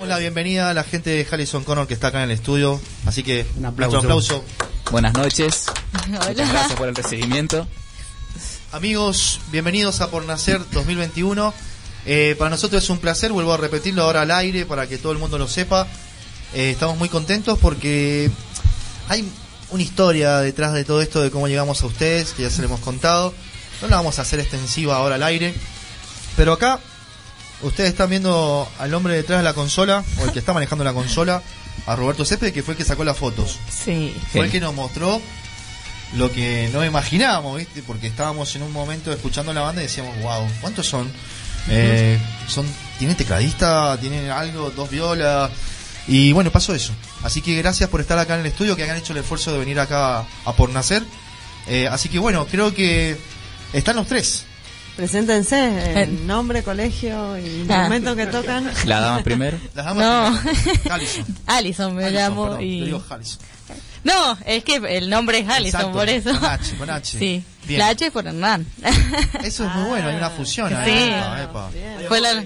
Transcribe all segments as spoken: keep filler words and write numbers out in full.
la bienvenida a la gente de Harrison Connor que está acá en el estudio. Así que un aplauso. aplauso. Buenas noches. Hola. Muchas gracias por el recibimiento. Amigos, bienvenidos a Por Nacer dos mil veintiuno. Eh, para nosotros es un placer, vuelvo a repetirlo ahora al aire para que todo el mundo lo sepa. Eh, estamos muy contentos porque hay una historia detrás de todo esto, de cómo llegamos a ustedes, que ya se lo hemos contado. No la vamos a hacer extensiva ahora al aire, pero acá ustedes están viendo al hombre detrás de la consola, o el que está manejando la consola, a Roberto Césped, que fue el que sacó las fotos. Sí. Fue el que nos mostró lo que no imaginábamos, ¿viste? Porque estábamos en un momento escuchando la banda y decíamos, wow, ¿cuántos son? Eh, son ¿tienen tecladista? ¿Tienen algo? ¿Dos violas? Y bueno, pasó eso. Así que gracias por estar acá en el estudio, que hayan hecho el esfuerzo de venir acá a Por Nacer. Eh, así que bueno, creo que están los tres. Preséntense, el nombre, colegio y el Ah. momento que tocan. La dama primero. Las damas No. primero. Allison. Allison me Allison, llamo perdón, y... yo digo Allison. No, es que el nombre es Allison, Exacto, por eso. Con H, con H. Sí. Bien. La H es por Hernán. Eso es muy bueno, hay una fusión ahí. Sí. Epa, epa. Fue la...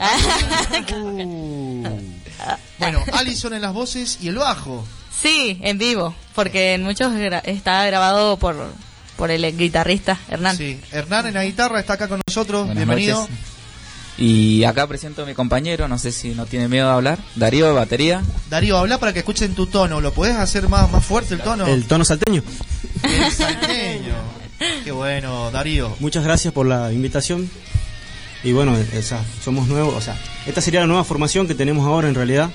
Uh. Bueno, Allison en las voces y el bajo. Sí, en vivo, porque en muchos gra- está grabado por por el guitarrista Hernán. Sí, Hernán en la guitarra está acá con nosotros. Buenas Bienvenido. noches. Y acá presento a mi compañero, no sé si no tiene miedo de hablar. Darío, de batería. Darío, habla para que escuchen tu tono. ¿Lo podés hacer más, más fuerte el tono? El tono salteño. El salteño. Qué bueno, Darío. Muchas gracias por la invitación. Y bueno, esa, somos nuevos, o sea, esta sería la nueva formación que tenemos ahora en realidad.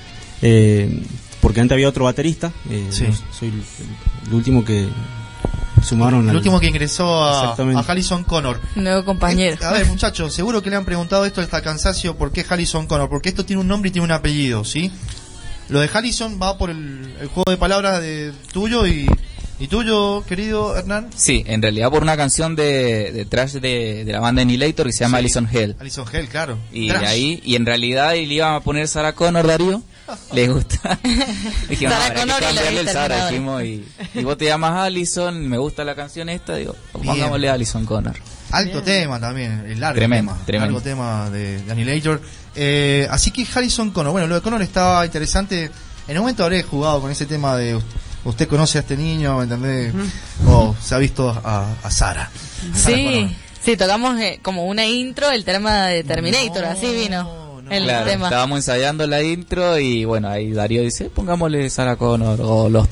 Eh, porque antes había otro baterista. Eh, Sí. yo soy el, el último que sumaron. El al- último que ingresó a, Exactamente. a Harrison Connor. Nuevo compañero. Eh, a ver, muchachos, seguro que le han preguntado esto hasta cansancio, ¿por qué Harrison Connor? Porque esto tiene un nombre y tiene un apellido, ¿sí? Lo de Harrison va por el, el juego de palabras de tuyo y, y tuyo, querido Hernán. Sí, en realidad por una canción de, de trash de, de la banda Annihilator que se llama Sí. Allison Hell. Allison Hell, claro. Y Trash. ahí, y en realidad y le iban a poner Sarah Connor, Darío. Le gusta. Dijimos, Sarah "No, habrá que Connor y la cambiarle el Sarah", Terminadora. dijimos, y, y vos te llamas Allison, me gusta la canción esta, digo, Bien. pongámosle Allison Connor. Alto tema también, el largo Tremendo, tema, tremendo. largo tema de, de Annihilator. Eh, así que Harrison Connor, bueno, lo de Connor estaba interesante. En un momento habré jugado con ese tema de usted conoce a este niño, ¿me entendés? O se ha visto a, a Sara. Sarah Sí, Connor. sí, tocamos eh, como una intro, el tema de Terminator, No, así vino no. el Claro, tema. estábamos ensayando la intro y bueno, ahí Darío dice, pongámosle Sarah Connor o los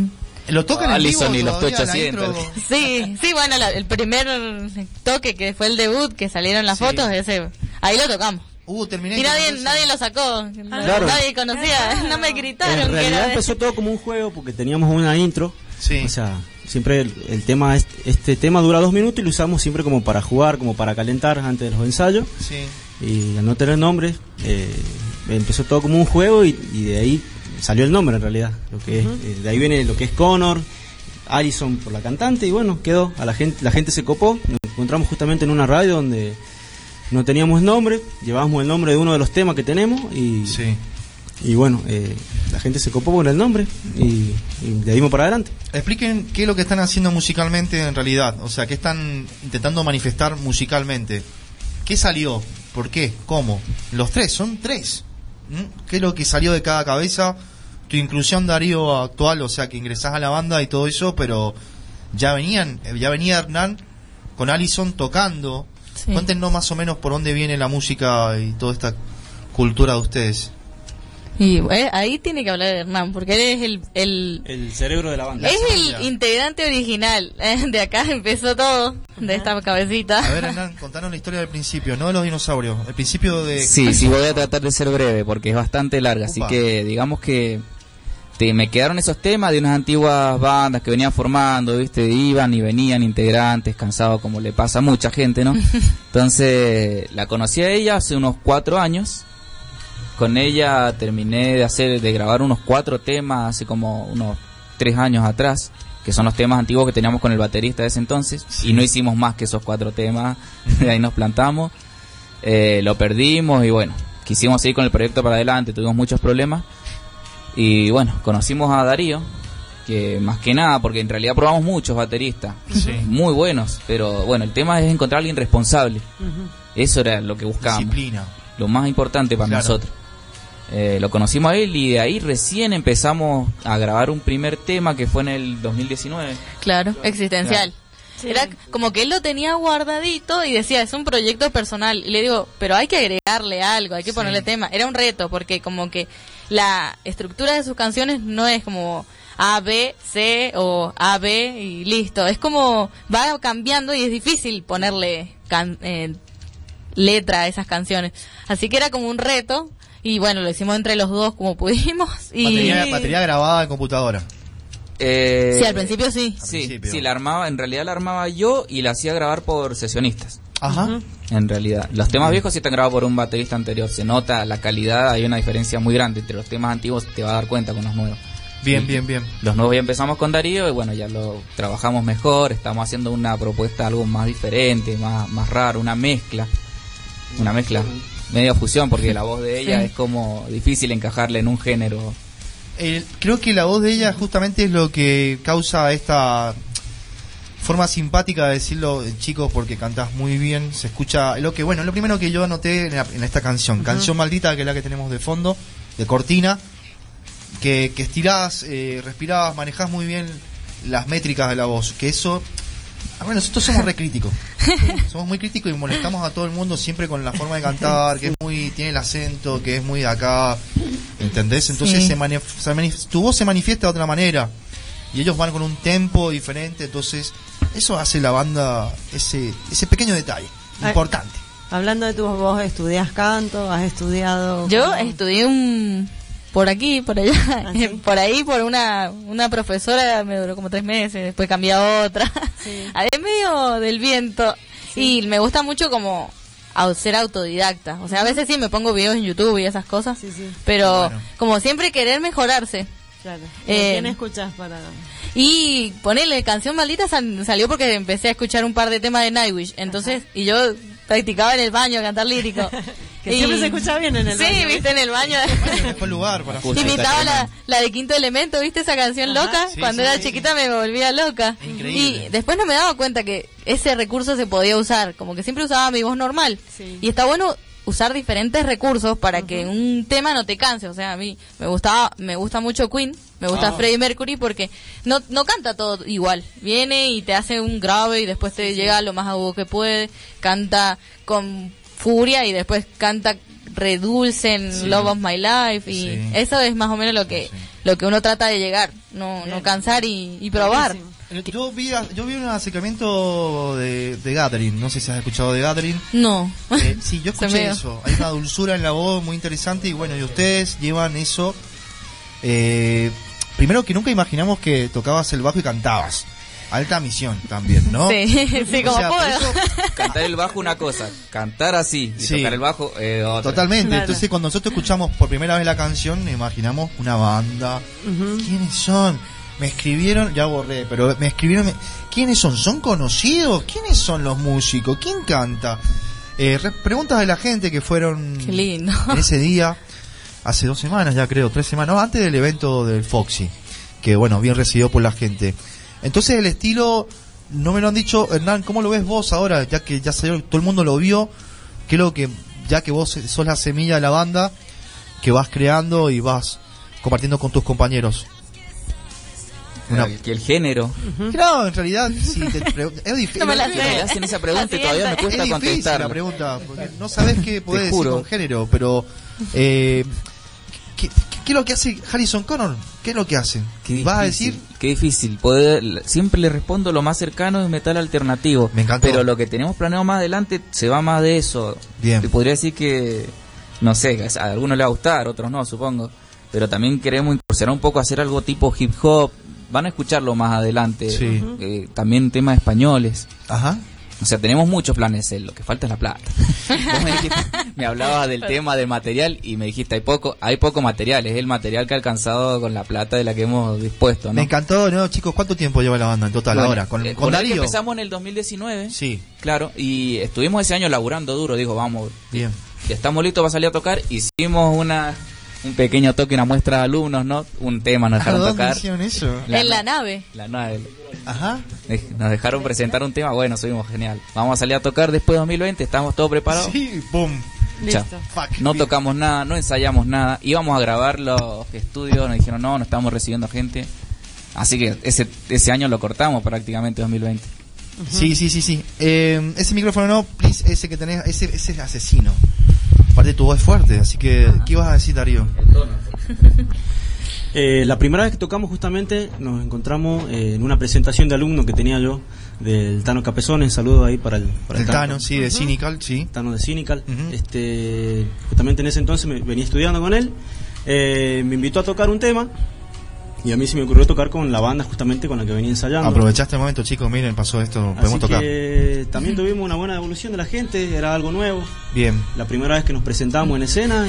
¿Lo tocan en vivo Allison y los todavía, la ochocientos. intro? Sí, sí, bueno, la- el primer toque que fue el debut, que salieron las Sí. fotos, ese, ahí lo tocamos. Uh, Terminator. Y nadie, ¿no? nadie lo sacó, Claro. nadie conocía, no me gritaron En que realidad era de... empezó todo como un juego porque teníamos una intro. Sí. O sea, siempre el, el tema, este, este tema dura dos minutos y lo usamos siempre como para jugar, como para calentar antes de los ensayos. Sí. Y al no tener nombre, eh, empezó todo como un juego y, y de ahí salió el nombre en realidad. Lo que es, eh, de ahí viene lo que es Connor, Allison por la cantante y bueno, quedó. A la gente, la gente se copó. Nos encontramos justamente en una radio donde no teníamos nombre, llevábamos el nombre de uno de los temas que tenemos y, Sí. y bueno, eh, la gente se copó con el nombre y, y de ahí para adelante. Expliquen qué es lo que están haciendo musicalmente en realidad. O sea, qué están intentando manifestar musicalmente. ¿Qué salió? ¿Por qué? ¿Cómo? Los tres, son tres. ¿Mm? ¿Qué es lo que salió de cada cabeza? Tu inclusión, Darío, actual, o sea, que ingresás a la banda y todo eso, pero ya venían, ya venía Hernán con Allison tocando. Sí. Cuéntenos más o menos por dónde viene la música y toda esta cultura de ustedes. Y eh, ahí tiene que hablar de Hernán, porque él es el, el El cerebro de la banda. es semilla. el integrante original. eh, De acá empezó todo, de esta cabecita. A ver, Hernán, contanos la historia del principio, no de los dinosaurios, el principio de... Sí, sí, voy a tratar de ser breve porque es bastante larga, así Upa. que digamos que te, me quedaron esos temas de unas antiguas bandas que venían formando, ¿viste? Iban y venían integrantes, cansados como le pasa a mucha gente, ¿no? Entonces, la conocí a ella hace unos cuatro años. Con ella terminé de hacer, de grabar unos cuatro temas hace como unos tres años atrás, que son los temas antiguos que teníamos con el baterista de ese entonces, Sí. y no hicimos más que esos cuatro temas, de ahí nos plantamos, eh, lo perdimos y bueno, quisimos seguir con el proyecto para adelante, tuvimos muchos problemas, y bueno, conocimos a Darío, que más que nada, porque en realidad probamos muchos bateristas, Sí. muy buenos, pero bueno, el tema es encontrar a alguien responsable, eso era lo que buscábamos, Disciplina. lo más importante para Claro. nosotros. Eh, lo conocimos a él y de ahí recién empezamos a grabar un primer tema que fue en el dos mil diecinueve. Claro, existencial. Sí. Era como que él lo tenía guardadito y decía, es un proyecto personal. Y le digo, pero hay que agregarle algo, hay que Sí. ponerle tema. Era un reto, porque como que la estructura de sus canciones no es como A, B, C o A, B y listo. Es como, va cambiando y es difícil ponerle can- eh, letra a esas canciones. Así que era como un reto. Y bueno, lo hicimos entre los dos como pudimos. Y Batería, batería grabada en computadora. Eh, sí, al principio sí. Al Sí, principio. sí, la armaba, en realidad la armaba yo y la hacía grabar por sesionistas. Ajá. En realidad, los temas viejos sí están grabados por un baterista anterior. Se nota la calidad, hay una diferencia muy grande entre los temas antiguos, te vas a dar cuenta con los nuevos. Bien, Y bien, bien. Los nuevos ya empezamos con Darío y bueno, ya lo trabajamos mejor, estamos haciendo una propuesta algo más diferente, más, más raro, una mezcla. Una mezcla, media fusión, porque la voz de ella Sí. es como difícil encajarle en un género. Eh, creo que la voz de ella justamente es lo que causa esta forma simpática de decirlo, eh, chicos, porque cantás muy bien, se escucha lo que, bueno, lo primero que yo anoté en, la- en esta canción, Canción Maldita, que es la que tenemos de fondo, de cortina, que, que estirás, eh, respirás, manejás muy bien las métricas de la voz, que eso, ah, bueno, nosotros somos re críticos, somos muy críticos y molestamos a todo el mundo siempre con la forma de cantar, que es muy, tiene el acento, que es muy de acá, ¿entendés? Entonces Sí. se manif- se manif- tu voz se manifiesta de otra manera y ellos van con un tempo diferente, entonces eso hace la banda ese ese pequeño detalle Ay. importante. Hablando de tu voz, ¿estudias canto? ¿Has estudiado? Yo cómo? estudié un por aquí, por allá, ¿Ah, sí? por ahí, por una una profesora, me duró como tres meses, después cambié a otra, Sí. en medio del viento. Sí. Y me gusta mucho como au- ser autodidacta, o sea, a veces sí me pongo videos en YouTube y esas cosas, Sí, sí, pero Bueno. como siempre querer mejorarse. claro. Eh, ¿Quién escuchas para...? Y ponerle Canción Maldita sal- salió porque empecé a escuchar un par de temas de Nightwish, entonces, y yo practicaba en el baño cantar lírico. Que Y- siempre se escucha bien en el sí, baño, viste, en el baño. Bueno, mejor lugar para Escucha. Imitaba la, la de Quinto Elemento, ¿viste esa canción Ajá. loca? Sí, Cuando sí, era sí. chiquita me volvía loca. Increíble. Y después no me daba cuenta que ese recurso se podía usar, como que siempre usaba mi voz normal. Sí. Y está bueno usar diferentes recursos para que un tema no te canse. O sea, a mí me gustaba, me gusta mucho Queen, me gusta Ah. Freddie Mercury porque no, no canta todo igual. Viene y te hace un grave y después te llega lo más agudo que puede, canta con furia y después canta redulce en Sí. Love of My Life y Sí. eso es más o menos lo que Sí. lo que uno trata de llegar, no, no cansar y, y probar. Buenísimo. Eh, Yo vi, a- yo vi un acercamiento de, de Gathering, no sé si has escuchado de Gathering. No. Eh, sí, yo Se escuché me- eso. Hay una dulzura en la voz muy interesante y bueno, y ustedes llevan eso. Eh, primero que nunca imaginamos que tocabas el bajo y cantabas. Alta misión también, ¿no? Sí, sí, O como sea, por puedo. eso- Cantar el bajo una cosa, cantar así y Sí. tocar el bajo eh, otra. Totalmente. Claro. Entonces, cuando nosotros escuchamos por primera vez la canción, imaginamos una banda. Ujú. ¿Quiénes son? Me escribieron, ya borré, pero me escribieron. me- ¿Quiénes son? ¿Son conocidos? ¿Quiénes son los músicos? ¿Quién canta? Eh, re- preguntas de la gente que fueron Qué lindo. en ese día, hace dos semanas ya creo, tres semanas, no, antes del evento del Foxy, que bueno, bien recibido por la gente. Entonces el estilo, no me lo han dicho, Hernán, ¿cómo lo ves vos ahora? Ya que ya salió, todo el mundo lo vio, ¿qué es lo que, ya que vos sos la semilla de la banda, que vas creando y vas compartiendo con tus compañeros? Una- Eh, que el género. No, en realidad, si te pre- es difícil. No me la Me sé. hacen esa pregunta y todavía me Es cuesta difícil contestar. la pregunta, porque no sabes qué podés decir juro. con género, pero eh, ¿qué, qué, qué es lo que hace Harrison Connor? ¿Qué es lo que hace? Qué ¿Vas a difícil, decir? Qué difícil. Poder, siempre le respondo lo más cercano es metal alternativo. Me encantó. Pero lo que tenemos planeado más adelante se va más de eso. Bien. Te podría decir que, no sé, a algunos les va a gustar, a otros no, supongo. Pero también queremos incursionar un poco a hacer algo tipo hip hop. Van a escucharlo más adelante. Sí. Eh, también temas españoles. Ajá. O sea, tenemos muchos planes, eh, lo que falta es la plata. Vos me, dijiste, me hablabas del tema del material y me dijiste, hay poco hay poco material, es el material que ha alcanzado con la plata de la que hemos dispuesto, ¿no? Me encantó, ¿no, chicos? ¿Cuánto tiempo lleva la banda en total Bueno, ahora? ¿Con, eh, con con él que Darío? empezamos en el dos mil diecinueve, Sí, claro, y estuvimos ese año laburando duro, dijo, vamos, bien. ya estamos listos para salir a tocar, hicimos una un pequeño toque, una muestra de alumnos, ¿no? Un tema nos ¿A dejaron dónde tocar. hicieron eso? En la nave. La nave. Ajá. Nos dejaron presentar un tema, bueno, subimos genial. Vamos a salir a tocar después de dos mil veinte, estamos todos preparados. Sí, boom. Chao. Listo. Fuck. No Bien. tocamos nada, no ensayamos nada. Íbamos a grabar los estudios, nos dijeron no, no estamos recibiendo gente. Así que ese ese año lo cortamos prácticamente, dos mil veinte. Sí, sí, sí, sí. Eh, ese micrófono no, please, ese que tenés, ese, ese es asesino. Aparte tu voz es fuerte, así que, ¿qué ibas a decir, Darío? Eh, la primera vez que tocamos justamente nos encontramos eh, en una presentación de alumno que tenía yo del Tano Capezones. Saludos ahí para el, para El Tano, sí, de Cynical, sí. Tano de Cynical. Ujú. Este, justamente en ese entonces me, venía estudiando con él. Eh, me invitó a tocar un tema y a mí se me ocurrió tocar con la banda justamente con la que venía ensayando. Aprovechaste el momento, chicos, miren, pasó esto, podemos Así tocar. que también tuvimos una buena devolución de la gente, era algo nuevo. Bien. La primera vez que nos presentamos en escena y,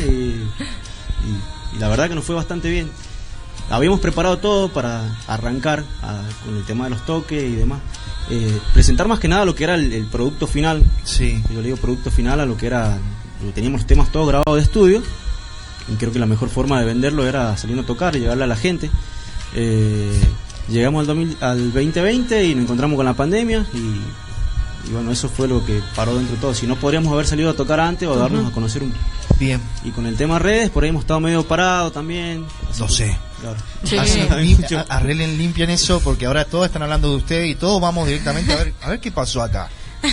y, y la verdad que nos fue bastante bien. Habíamos preparado todo para arrancar a, con el tema de los toques y demás. Eh, presentar más que nada lo que era el, el producto final. Sí. Yo le digo producto final a lo que era. Teníamos los temas todos grabados de estudio. Y creo que la mejor forma de venderlo era saliendo a tocar y llegarle a la gente. Eh, llegamos al, dos mil, al veinte veinte y nos encontramos con la pandemia. Y, y bueno, eso fue lo que paró dentro de todo. Si no, podríamos haber salido a tocar antes o darnos uh-huh. a conocer un. Bien. Y con el tema redes, por ahí hemos estado medio parados también. Lo sé. Claro. Sí. Así, lim- a- arreglen, limpian eso, porque ahora todos están hablando de usted y todos vamos directamente a ver, a ver qué pasó acá.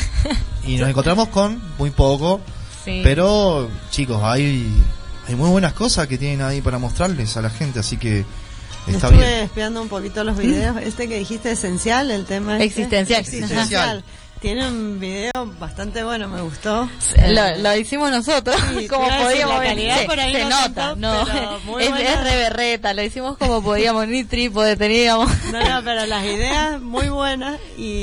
Y nos encontramos con muy poco, Sí. pero chicos, hay, hay muy buenas cosas que tienen ahí para mostrarles a la gente, así que está Estuve bien. espiando un poquito los videos. Este que dijiste esencial, el tema este. Existencial. Existencial. Tiene un video bastante bueno, me gustó. Lo, lo hicimos nosotros, Sí, como te iba a decir, podíamos. la calidad se por ahí se no nota, tanto, no. pero muy Es, buena. es re berreta, lo hicimos como podíamos, ni trípode teníamos. No, no, pero las ideas muy buenas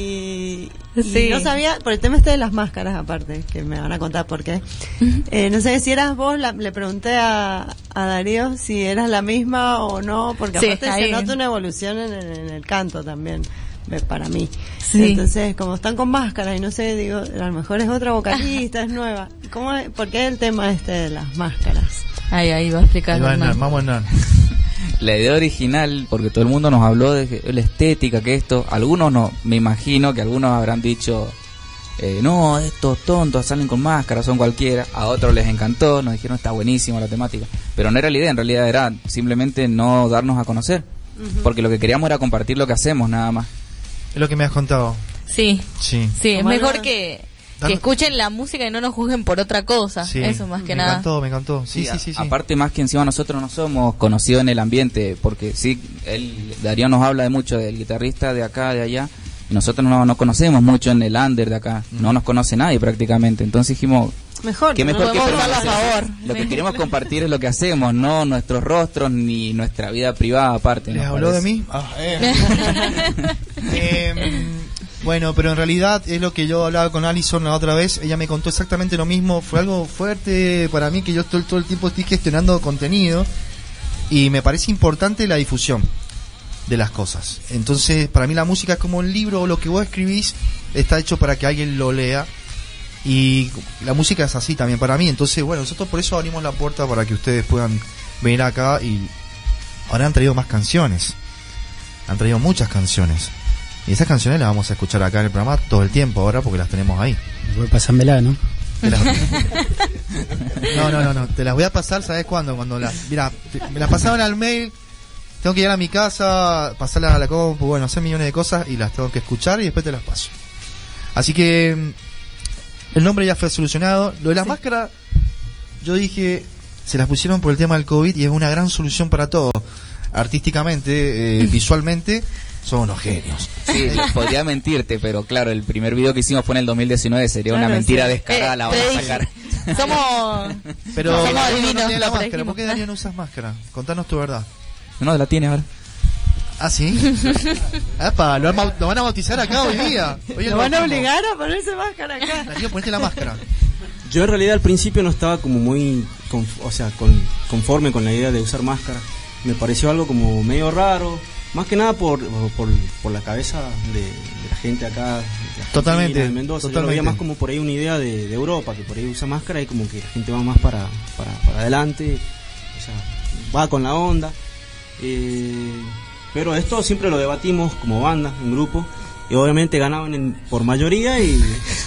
y, y Sí. no sabía, por el tema este de las máscaras aparte, que me van a contar por qué. Eh, no sé si eras vos, la- le pregunté a, a Darío si eras la misma o no, porque Sí, aparte ahí. se nota una evolución en, el- en el canto también, eh, para mí. Sí. Entonces, como están con máscaras y no sé, digo, a lo mejor es otra vocalista, es nueva. ¿Cómo es? ¿Por qué el tema este de las máscaras? Ahí, ahí va a explicar. Ahí va Hernán, Hernán. vamos Hernán. La idea original, porque todo el mundo nos habló de que la estética, que esto, algunos no, me imagino que algunos habrán dicho, eh, no, estos tontos salen con máscaras, son cualquiera, a otros les encantó, nos dijeron está buenísima la temática, pero no era la idea, en realidad era simplemente no darnos a conocer, uh-huh. porque lo que queríamos era compartir lo que hacemos nada más. Es lo que me has contado. Sí, Sí. sí, es Como mejor no- que, Dan- que escuchen la música y no nos juzguen por otra cosa. Sí. Eso más que me nada. encantó, me encantó. Sí, sí, a- sí, sí. Aparte más que encima nosotros no somos conocidos en el ambiente, porque sí, él, Darío nos habla de mucho del guitarrista de acá, de allá, y nosotros no, no conocemos mucho en el under de acá, Mm. no nos conoce nadie prácticamente, entonces dijimos, Mejor. qué ¿no? mejor que podemos usarlo a promocionar. favor. Lo que queremos compartir es lo que hacemos, no nuestros rostros ni nuestra vida privada aparte. ¿Les nos habló de parece. mí? Ah, eh. Em, bueno, pero en realidad es lo que yo hablaba con Alison la otra vez. Ella me contó exactamente lo mismo. Fue algo fuerte para mí, que yo todo, todo el tiempo estoy gestionando contenido y me parece importante la difusión de las cosas. Entonces, para mí la música es como un libro, o lo que vos escribís está hecho para que alguien lo lea. Y la música es así también para mí. Entonces, bueno, nosotros por eso abrimos la puerta para que ustedes puedan venir acá. Y ahora han traído más canciones. Han traído muchas canciones. Y esas canciones las vamos a escuchar acá en el programa todo el tiempo ahora, porque las tenemos ahí. Voy a pasármela, ¿no? Te las- No, no, no, no. Te las voy a pasar, ¿sabes cuándo? Cuando las... Mira, te- me las pasaban al mail. Tengo que ir a mi casa, pasarlas a la compu, bueno, hacer millones de cosas y las tengo que escuchar y después te las paso. Así que mm, el nombre ya fue solucionado. Lo de las máscaras, yo dije, se las pusieron por el tema del COVID y es una gran solución para todo. Artísticamente, eh, visualmente, son unos genios. Sí, podría mentirte, pero claro, el primer video que hicimos fue en el dos mil diecinueve, sería una Claro, mentira sí. descarada, Eh, la vamos te a dije. sacar. Somos. Pero somos no, adivinos, no tiene la lo máscara. predijimos. ¿Por qué Darío no usas máscara? Contanos tu verdad. No, la tiene ahora. ¿Ah, sí? Epa, lo, han bau- lo van a bautizar acá hoy día. Hoy es ¿Lo van a bautismo. obligar a ponerse máscara acá? Darío, ponete la máscara. Yo en realidad al principio no estaba como muy, conf- o sea, con- conforme con la idea de usar máscara. Me pareció algo como medio raro, más que nada por por, por la cabeza de, de la gente acá, de Argentina, Totalmente, de Mendoza. Yo lo totalmente. veía más como por ahí una idea de, de Europa, que por ahí usa máscara y como que la gente va más para, para, para adelante, o sea, va con la onda. Eh, pero esto siempre lo debatimos como banda, en grupo, y obviamente ganaban en, por mayoría y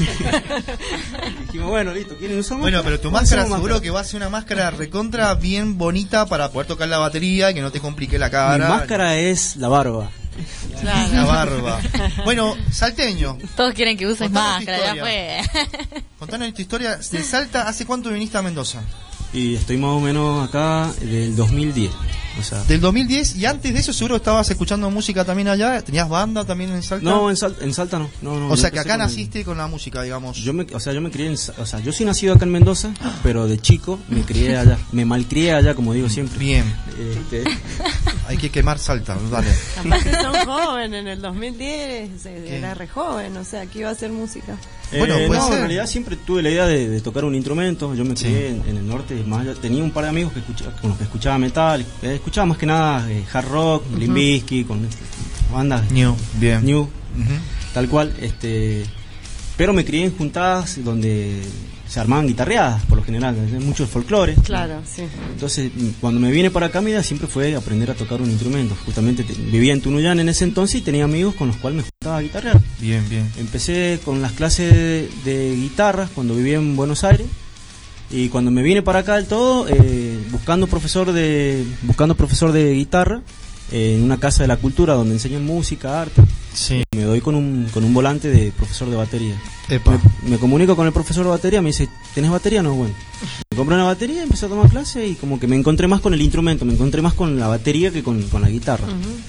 dijimos, bueno, listo, ¿quieren usar máscara? Bueno, pero tu máscara seguro que va a ser una máscara recontra bien bonita para poder tocar la batería y que no te complique la cara. Mi máscara es la barba. Claro. La barba. Bueno, salteño. Todos quieren que uses Contanos tu máscara, ya historia. fue. Contanos tu historia de Salta. ¿Hace cuánto viniste a Mendoza? Y estoy más o menos acá del dos mil diez. O sea, Del dos mil diez, y antes de eso seguro estabas escuchando música también allá. ¿Tenías banda también en Salta? no, en Salta, en Salta no. no, no O yo sea que empecé acá con el- naciste con la música, digamos. Yo me, o sea, yo me crié en, Sa- o sea, yo soy nacido acá en Mendoza, pero de chico me crié allá, me malcrié allá, como digo siempre. Bien. Este, Hay que quemar Salta, dale. Aparte son jóvenes, en el dos mil diez eh, ¿Qué? era re joven, o sea, aquí iba a hacer música. Bueno, eh, puede no, ser. en realidad siempre tuve la idea de, de tocar un instrumento. Yo me Sí. crié en, en el norte, más allá- tenía un par de amigos que escuchaba, con los que escuchaba metal, eh, escuchaba más que nada eh, hard rock, Limp Bizkit, con este, bandas New, bien. new, Ujú. tal cual, este, pero me crié en juntadas donde se armaban guitarreadas por lo general, mucho folclore. Claro, sí. Entonces, mm, cuando me vine para acá, mi idea siempre fue aprender a tocar un instrumento. Justamente te- vivía en Tunuyán en ese entonces y tenía amigos con los cuales me juntaba a guitarrear. Bien, bien. Empecé con las clases de, de guitarra cuando vivía en Buenos Aires, y cuando me vine para acá del todo, eh, buscando profesor de buscando profesor de guitarra eh, en una casa de la cultura donde enseñan música, arte, Sí. me doy con un con un volante de profesor de batería. Epa. Me, me comunico con el profesor de batería, me dice, ¿tenés batería? No, bueno. Me compré una batería, empecé a tomar clase y como que me encontré más con el instrumento, me encontré más con la batería que con, con la guitarra.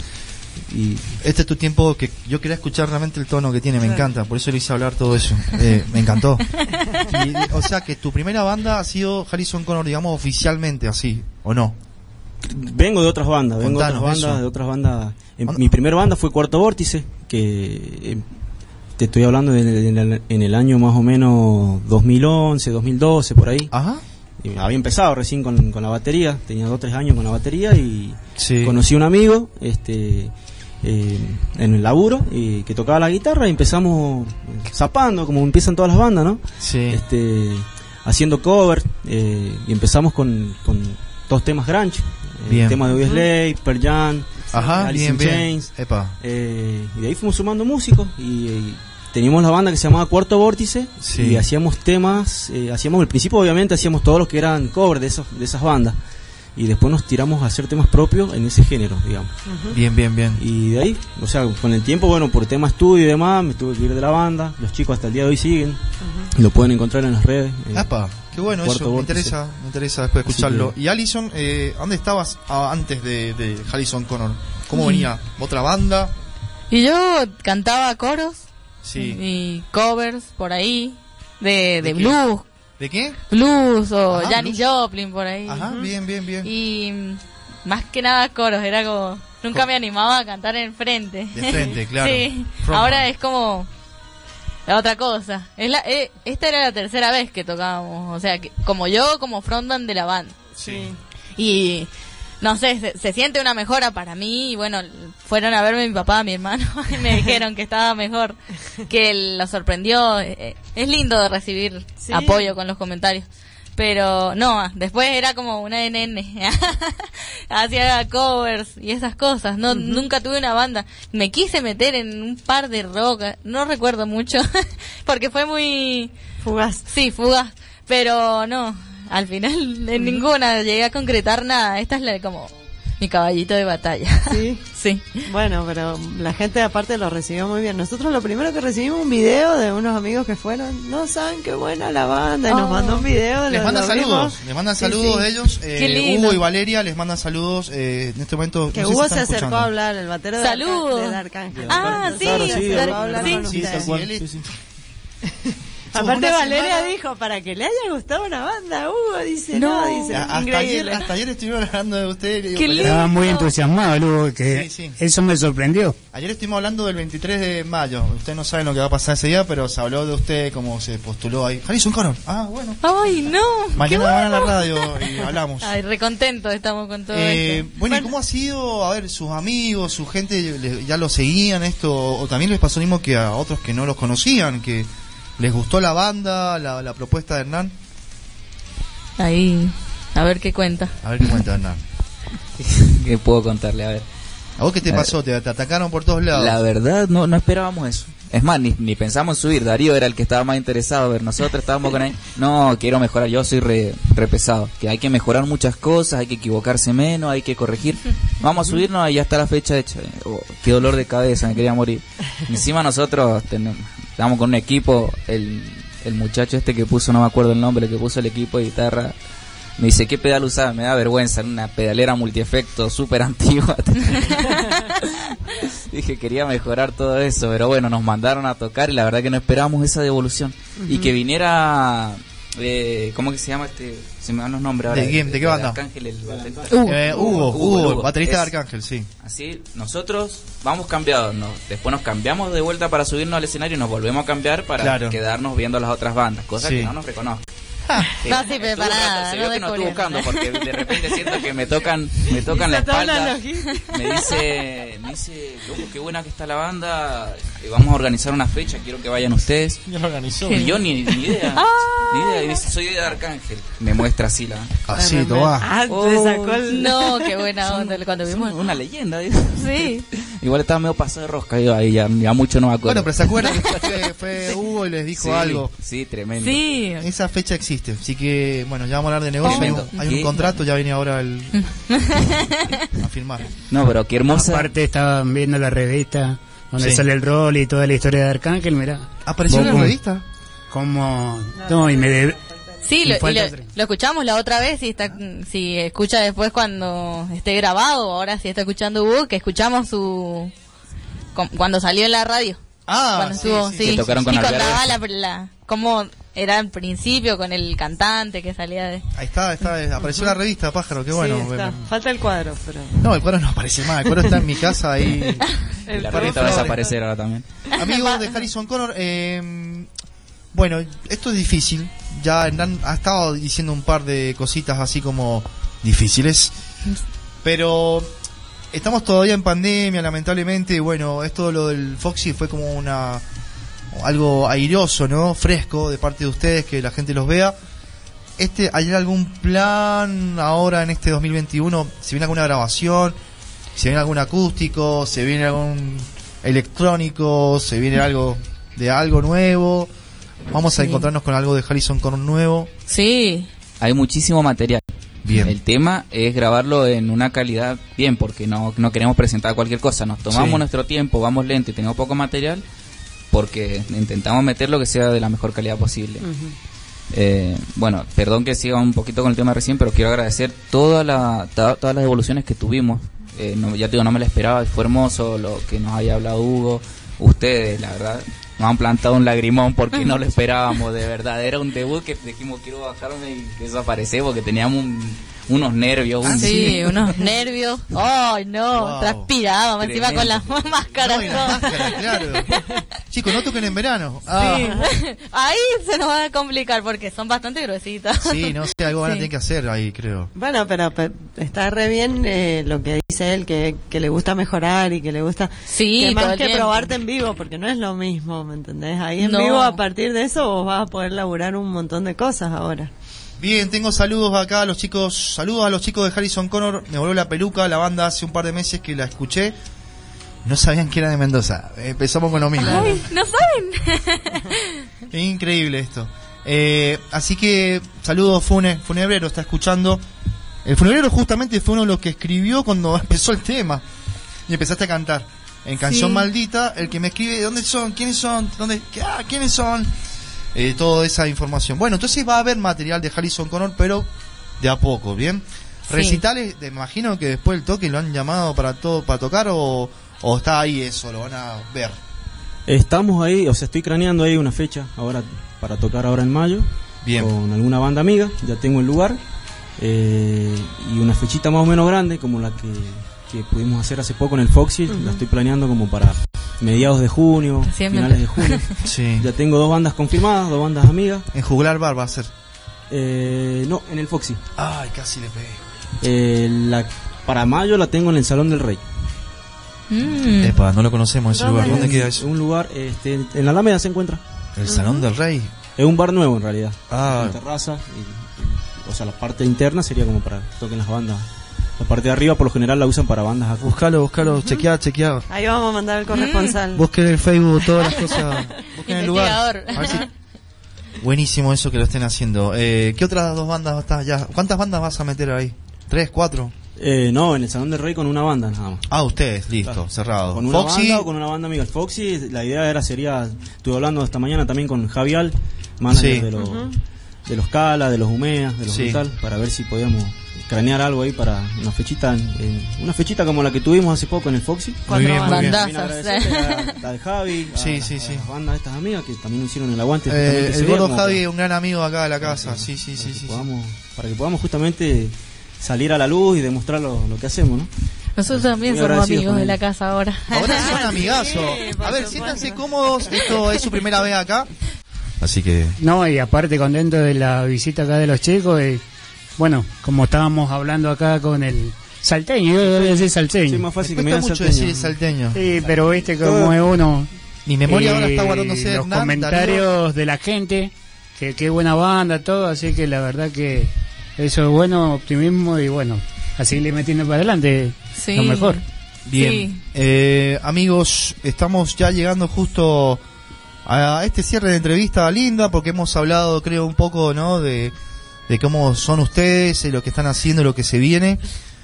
Y Este es tu tiempo que yo quería escuchar realmente el tono que tiene, me encanta, por eso le hice hablar todo eso. Eh, me encantó. Y, o sea que tu primera banda ha sido Harrison Connor, digamos, oficialmente, así, ¿o no? vengo de otras bandas, vengo de Contanos otras bandas, eso. de otras bandas. En- Onda- mi primera banda fue Cuarto Vórtice, que eh, te estoy hablando de, de- en, el, en el año más o menos dos mil once, dos mil doce, por ahí. Ajá. Y había empezado recién con, con la batería, tenía dos o tres años con la batería y Sí. conocí a un amigo este eh, en el laburo y que tocaba la guitarra y empezamos zapando, como empiezan todas las bandas, ¿no? Sí. Este, haciendo cover eh, y empezamos con, con dos temas grunge, eh, Bien. el tema de Audioslave, Pearl Jam, Ajá, Alice bien, in bien. Chains, Epa. eh, y de ahí fuimos sumando músicos y, y teníamos la banda que se llamaba Cuarto Vórtice. Sí. Y hacíamos temas, eh, hacíamos al principio obviamente hacíamos todos los que eran cover de esos de esas bandas y después nos tiramos a hacer temas propios en ese género, digamos. Bien, bien, bien. Y de ahí, o sea, con el tiempo, bueno, por tema estudio y demás, me tuve que ir de la banda. Los chicos hasta el día de hoy siguen, lo pueden encontrar en las redes. eh, Epa, qué bueno Cuarto eso, me Vórtice. interesa, me interesa después de Así escucharlo. que- Y Allison, eh, ¿dónde estabas ah, antes de, de Harrison Connor? ¿Cómo Mm. venía? ¿Otra banda? Y yo cantaba coros Sí. y covers por ahí de, ¿De de qué? blues, ¿De qué? blues o Ajá, Janis blues. Joplin por ahí. Ajá, bien, bien, bien. Y mm, más que nada coros, era como nunca Co- me animaba a cantar en frente. De frente, claro. Sí, Frontman. ahora es como la otra cosa. Es la, eh, esta era la tercera vez que tocábamos, o sea, que, como yo como frontman de la banda. Sí. Y no sé, se, se siente una mejora para mí. Y bueno, fueron a verme mi papá, mi hermano, y me dijeron que estaba mejor, que lo sorprendió. Eh, Es lindo de recibir Sí. apoyo con los comentarios. Pero no, después era como una de nene. Hacía covers y esas cosas. No, nunca tuve una banda. Me quise meter en un par de rock, no recuerdo mucho, porque fue muy, Fugaz. sí, fugaz. Pero no, al final en ninguna llegué a concretar nada. Esta es la como mi caballito de batalla. Sí. Sí. Bueno, pero la gente aparte lo recibió muy bien. Nosotros lo primero que recibimos un video de unos amigos que fueron, no saben qué buena la banda, y nos Oh. mandó un video. Les lo- mandan lo saludos, vimos. les mandan Sí, saludos sí. de ellos. Eh, Qué lindo. Hugo y Valeria les mandan saludos. Eh, en este momento. Que no sé si Hugo están se acercó escuchando. a hablar, el batero de, Saludos. Arca- de Arcángel. Ah, Se sí, acercó sí, a de- hablar sí, con Sí, ustedes. sí, cual, él- sí, sí. Aparte Una Valeria semana- dijo, para que le haya gustado una banda, Hugo dice, no, No. dice, A- Hasta ayer, increíble. hasta ayer estuvimos hablando de usted. le digo, Qué ayer- lindo. Estaba muy entusiasmado, Lugo, que Sí, sí. eso me sorprendió. Ayer estuvimos hablando del veintitrés de mayo. Ustedes no saben lo que va a pasar ese día, pero se habló de usted, como se postuló ahí. Harrison Connor. Ah, bueno. Ay, no. Mañana van a la radio y hablamos. Ay, recontento estamos con todo Eh, esto. bueno, ¿y cómo ha sido? A ver, sus amigos, su gente, le- ¿ya lo seguían esto? ¿O también les pasó lo mismo que a otros que no los conocían? ¿Que les gustó la banda, la, la propuesta de Hernán? Ahí, a ver qué cuenta. A ver qué cuenta Hernán. ¿Qué puedo contarle? A ver. ¿A vos qué te pasó? ¿Te, te atacaron por todos lados? La verdad, no, no esperábamos eso. Es más, ni, ni pensamos en subir. Darío era el que estaba más interesado. A ver, nosotros estábamos con él. No, quiero mejorar. Yo soy re, re pesado. Que hay que mejorar muchas cosas, hay que equivocarse menos, hay que corregir. Vamos a subirnos y ya está la fecha hecha. Oh, qué dolor de cabeza, me quería morir. Encima nosotros tenemos, estamos con un equipo. El, el muchacho este que puso, no me acuerdo el nombre, el que puso el equipo de guitarra. Me dice, ¿qué pedal usaba? Me da vergüenza, una pedalera multiefecto súper antigua. Dije, quería mejorar todo eso, pero bueno, nos mandaron a tocar y la verdad que no esperábamos esa devolución. Uh-huh. Y que viniera, eh, ¿cómo que se llama este? Se me dan los nombres ahora. ¿De quién? ¿De qué banda? Arcángel, el baterista. Uh, eh, Hugo, Hugo, Hugo, Hugo, baterista es, de Arcángel, sí. Así, nosotros vamos cambiados, ¿no? Después nos cambiamos de vuelta para subirnos al escenario y nos volvemos a cambiar para claro. quedarnos viendo las otras bandas, cosa sí. que no nos reconozcan. Sí, no sirve para nada. Se vio que no estoy buscando porque de repente siento que me tocan me tocan la espalda. Me dice, me dice, loco, qué buena que está la banda. Vamos a organizar una fecha, quiero que vayan ustedes. Ya lo organizó. Y yo ni, ni idea. Ni idea. Y dice, soy de Arcángel. Me muestra así la. Así, ah, toma. Ah, oh, sacó el... No, qué buena onda cuando vimos. Una leyenda. Sí. Igual estaba medio pasado de rosca. Yo ahí ya, ya mucho no me acuerdo. Bueno, pero se acuerdan que fue, fue Hugo y les dijo sí, algo. Sí, tremendo. Sí. Esa fecha existe. Así que, bueno, ya vamos a hablar de negocio. Hay un, hay un contrato, ya viene ahora el a firmar. No, pero qué hermosa. Aparte estaban viendo la revista donde sí. sale el rol y toda la historia de Arcángel, mirá. ¿Apareció en la revista? Como... No, y me de... Sí, lo, y lo, lo escuchamos la otra vez, si está, si escucha después cuando esté grabado, ahora si está escuchando Hugo, que escuchamos su... cuando salió en la radio. Ah, cuando sí, estuvo, sí, sí, que tocaron sí, con y Alberto. contaba la, la, cómo era al principio con el cantante que salía de... Ahí está, está apareció la revista, Pájaro, qué bueno. Sí, está. Falta el cuadro, pero... No, el cuadro no aparece más, el cuadro está en mi casa ahí. El la revista va a desaparecer ahora también. Amigos de Harrison Connor, eh, bueno, esto es difícil. Ya han, ha estado diciendo un par de cositas así como difíciles, pero estamos todavía en pandemia, lamentablemente. Bueno, esto lo del Foxy fue como una algo airoso, ¿no? Fresco de parte de ustedes, que la gente los vea. Este, ¿hay algún plan ahora en este dos mil veintiuno? ¿Se viene alguna grabación? ¿Se viene algún acústico? ¿Se viene algún electrónico? ¿Se viene algo de algo nuevo? Vamos a sí. encontrarnos con algo de Harrison Connor nuevo. Sí. Hay muchísimo material. Bien. El tema es grabarlo en una calidad bien, porque no, no queremos presentar cualquier cosa. Nos tomamos sí. nuestro tiempo, vamos lento y tenemos poco material, porque intentamos meter lo que sea de la mejor calidad posible. Uh-huh. Eh, bueno, perdón que siga un poquito con el tema recién, pero quiero agradecer toda la, toda, todas las devoluciones que tuvimos. Eh, no, ya te digo, no me lo esperaba, fue hermoso lo que nos haya hablado Hugo, ustedes, la verdad. Nos han plantado un lagrimón porque no lo esperábamos, de verdad. Era un debut que dijimos, quiero bajarme y desaparecer porque teníamos un, unos nervios. Un... Sí, unos nervios. ¡Ay, oh, no! Wow. Transpirábamos encima con las máscaras. No, y las máscaras, claro. Chicos, no toquen en verano. Ah. Sí. Ahí se nos va a complicar porque son bastante gruesitas. Sí, no sé, algo van a tener que hacer ahí, creo. Bueno, pero, pero está re bien eh, lo que dice él, que, que le gusta mejorar y que le gusta... Sí, que más que tiempo. probarte en vivo, porque no es lo mismo, ¿me entendés? Ahí en no. vivo, a partir de eso, vos vas a poder laburar un montón de cosas ahora. Bien, tengo saludos acá a los chicos, saludos a los chicos de Harrison Connor. Me volvió la peluca, la banda hace un par de meses que la escuché. No sabían que era de Mendoza. Empezamos con lo mismo. Ay, no saben. Es increíble esto. Eh, así que saludos Fune, Funebrero está escuchando. El Funebrero justamente fue uno de los que escribió cuando empezó el tema y empezaste a cantar. En Canción sí. Maldita, el que me escribe, ¿dónde son? ¿Quiénes son? ¿Dónde? Ah, ¿quiénes son? Eh, toda esa información. Bueno, entonces va a haber material de Harrison Connor, pero de a poco, ¿bien? Sí. Recitales, me imagino que después del toque lo han llamado para todo, para tocar o, o está ahí eso, lo van a ver. Estamos ahí, o sea, estoy craneando ahí una fecha ahora para tocar ahora en mayo. Bien. Con alguna banda amiga, ya tengo el lugar. Eh, y una fechita más o menos grande como la que, que pudimos hacer hace poco en el Foxy. Uh-huh. La estoy planeando como para mediados de junio, sí, finales de junio. Sí. Ya tengo dos bandas confirmadas, dos bandas amigas. ¿En Juglar Bar va a ser? Eh, no, en el Foxy. Ay, casi le pegué. Eh, la, para mayo la tengo en el Salón del Rey. Mm. Epa, no lo conocemos ese lugar. ¿Dónde queda eso? Un lugar, este, en la Alameda se encuentra. ¿El uh-huh. Salón del Rey? Es un bar nuevo en realidad. Ah. Con terraza. Y, y, o sea, la parte interna sería como para que toquen las bandas La parte de arriba por lo general la usan para bandas acústicas. Buscalo, buscalo, chequeá, chequeá. Ahí vamos a mandar el corresponsal. Busquen en el Facebook todas las cosas. Busquen el lugar. Investigador. A ver si- Buenísimo eso que lo estén haciendo. Eh, ¿Qué otras dos bandas estás ya? ¿Cuántas bandas vas a meter ahí? ¿Tres, cuatro? Eh, no, en el Salón del Rey con una banda nada más. Ah, ustedes, listo, Claro. cerrado. Con una Foxy, banda o con una banda amiga. El Foxy, la idea era, sería, estuve hablando esta mañana también con Javial, manager Sí. de, los, de los Cala, de los Humea, de los Sí. Brutal, para ver si podíamos cranear algo ahí para una fechita, en, en- una fechita como la que tuvimos hace poco en el Foxy. Muy bien, muy bien. También Bandazas. agradecerle a la de Javi, a, Sí, las- sí, a sí. las bandas estas amigas que también hicieron el aguante. eh, justamente ese el día, gordo como Javi para- es un gran amigo acá de la casa. Sí, sí, sí, para sí. que sí. podamos, para que podamos justamente salir a la luz y demostrar lo, lo que hacemos, ¿no? Nosotros también Muy somos agradecidos amigos con de él. la casa ahora. Ahora son amigazos. Sí, por A ver, supuesto. siéntanse cómodos. Esto es su primera vez acá. Así que. No, y aparte contento de la visita acá de los chicos. Y, bueno, como estábamos hablando acá con el salteño, yo voy a decir salteño. Sí, más Me fácil que me cuesta digan mucho salteño. decir salteño. Sí, pero viste cómo es uno. Mi memoria ahora Y está guardándose los Hernán, comentarios Darío. de la gente, que qué buena banda, todo, así que la verdad que eso es bueno, optimismo y bueno, así le metiendo para adelante, Sí. lo mejor. Bien, Sí. eh, amigos, estamos ya llegando justo a este cierre de entrevista linda porque hemos hablado, creo, un poco, ¿no? De, de cómo son ustedes, de lo que están haciendo, lo que se viene.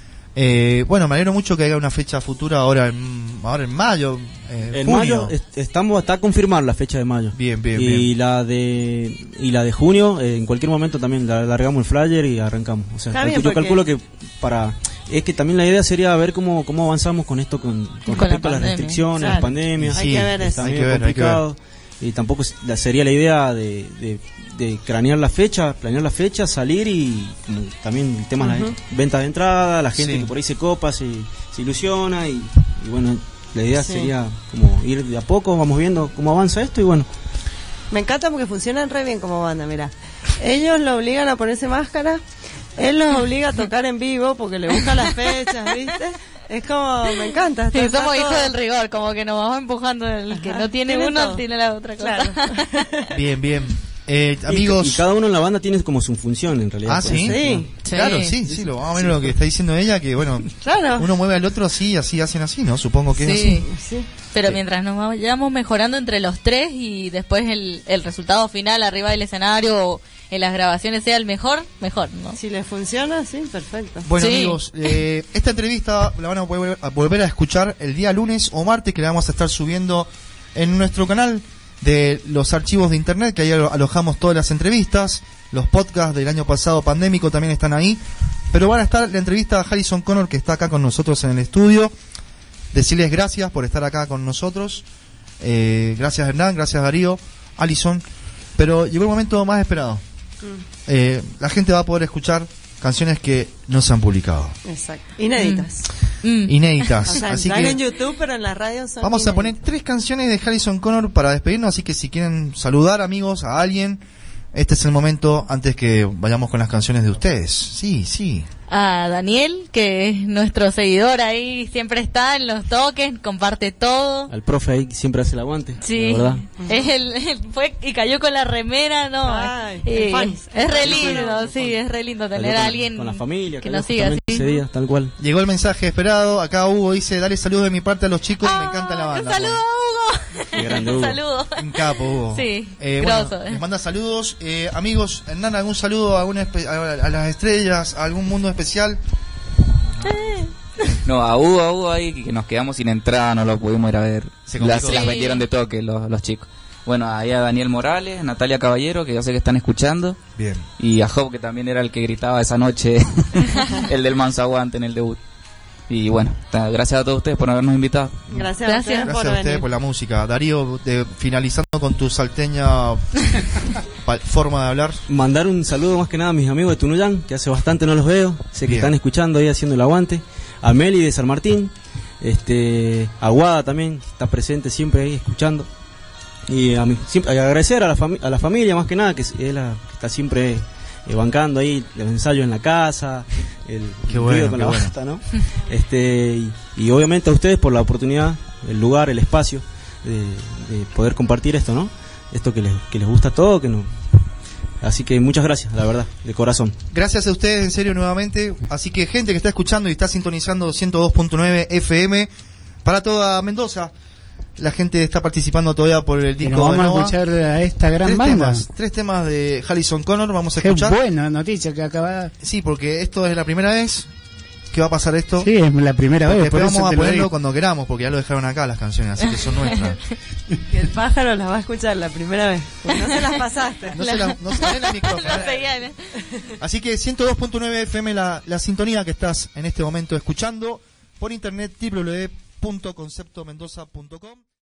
Eh, bueno, me alegro mucho que haya una fecha futura ahora en, ahora en mayo, eh, En junio. mayo est- estamos está a confirmar la fecha de mayo. Bien, bien, y bien. la de y la de junio eh, en cualquier momento también la largamos el flyer y arrancamos. O sea, Está bien, yo porque- calculo que para es que también la idea sería ver cómo cómo avanzamos con esto con, con Con la respecto a las pandemia. restricciones, Claro. las pandemias. Hay que ver está eso. Hay medio que ver, hay que ver. complicado. Y tampoco es- la- sería la idea de, de, de cranear la fecha, planear la fecha, salir y como también el tema de Ujú. la venta de entrada, la gente Sí. que por ahí se copa, se, se ilusiona y, y bueno, la idea Sí. sería como ir de a poco, vamos viendo cómo avanza esto y bueno. Me encanta porque funcionan re bien como banda, mira. Ellos lo obligan a ponerse máscara, él los obliga a tocar en vivo porque le busca las fechas, ¿viste? Es como, me encanta. Sí, está- somos está hijos todo- del rigor, como que nos vamos empujando. El que Ajá, no tiene, tiene uno, todo. tiene la otra cosa. Claro. Bien, bien. Eh, Y- amigos. Y, cada uno en la banda tiene como su función en realidad. Ah, pues. ¿sí? Sí. Claro, sí, Sí. sí, lo vamos a ver lo que está diciendo ella, que bueno, Claro. uno mueve al otro así, así hacen así, ¿no? Supongo que es Sí. así. Sí. Pero mientras nos vayamos mejorando entre los tres y después el, el resultado final arriba del escenario o en las grabaciones sea el mejor, mejor, ¿no? Si les funciona, sí, perfecto. Bueno, Sí. amigos, eh, esta entrevista la van a volver, a volver a escuchar el día lunes o martes, que la vamos a estar subiendo en nuestro canal de los archivos de internet, que ahí alo- alojamos todas las entrevistas. Los podcasts del año pasado pandémico también están ahí. Pero van a estar la entrevista a Harrison Connor, que está acá con nosotros en el estudio. Decirles gracias por estar acá con nosotros. Eh, gracias Hernán, gracias Darío, Alison. Pero llegó el momento más esperado. Eh, la gente va a poder escuchar canciones que no se han publicado, Exacto. Inéditas. Mm. inéditas. O sea, Así están en que YouTube, pero en la radio son vamos a poner inéditas. tres canciones de Harrison Connor para despedirnos. Así que si quieren saludar, amigos, a alguien, este es el momento antes que vayamos con las canciones de ustedes. Sí, sí. A Daniel, que es nuestro seguidor ahí, siempre está en los toques, comparte todo. Al profe ahí siempre hace el aguante, Sí, la verdad. es el, el- fue y cayó con la remera, no, Ay, eh, el fans. es re El lindo, fans. sí, es re lindo Cayó tener con- a alguien con la familia que cayó nos siga así. justamente ese día, tal cual. Llegó el mensaje esperado. Acá Hugo dice, dale saludos de mi parte a los chicos, me encanta la Ah, banda. Un saludo, Hugo. Qué grande, Un Hugo. saludo. Un capo, Hugo. Sí, Eh, bueno, grosso. les manda saludos. Eh, amigos, Hernán, ¿algún saludo a, alguna espe- a, a las estrellas, a algún mundo especial? No, a Hugo, a Hugo ahí que nos quedamos sin entrada, no lo pudimos ir a ver. Se complicó. Las, las Sí. vendieron de toque los, los chicos. Bueno, ahí a Daniel Morales, Natalia Caballero, que yo sé que están escuchando, Bien. y a Job, que también era el que gritaba esa noche, el del Manzaguante en el debut. Y bueno, ta- gracias a todos ustedes por habernos invitado. Gracias, a Gracias. ustedes Gracias por a ustedes venir. por la música. Darío, de- finalizando con tu salteña pa- forma de hablar. Mandar un saludo más que nada a mis amigos de Tunuyán, que hace bastante no los veo, sé que Bien. están escuchando ahí haciendo el aguante. A Meli de San Martín, este, a Guada también, está presente siempre ahí escuchando. Y a mí, siempre, a agradecer a la, fami- a la familia más que nada, que es es la que está siempre eh, bancando ahí los ensayos en la casa, el Qué el bueno, ruido con qué la bueno. basta, ¿no? Este, y, y obviamente a ustedes por la oportunidad, el lugar, el espacio de, de poder compartir esto, ¿no? Esto que les, que les gusta todo, que no, Así que muchas gracias, la verdad, de corazón. Gracias a ustedes, en serio, nuevamente. Así que gente que está escuchando y está sintonizando ciento dos punto nueve F M para toda Mendoza. La gente está participando todavía por el disco vamos de Nova. a escuchar a esta gran tres banda. Temas, tres temas de Harrison Connor, vamos a Qué escuchar. buena noticia que acaba. Sí, porque esto es la primera vez que va a pasar esto. Sí, es la primera Porque vez. Por después eso vamos te a lo ponerlo digo. cuando queramos, porque ya lo dejaron acá las canciones, así que son nuestras. Que el pájaro las va a escuchar la primera vez. Porque no se las pasaste. No se la, no se ven el micrófono. No seguían, ¿eh? Así que ciento dos punto nueve F M la, la sintonía que estás en este momento escuchando por internet w w w punto concepto mendoza punto com.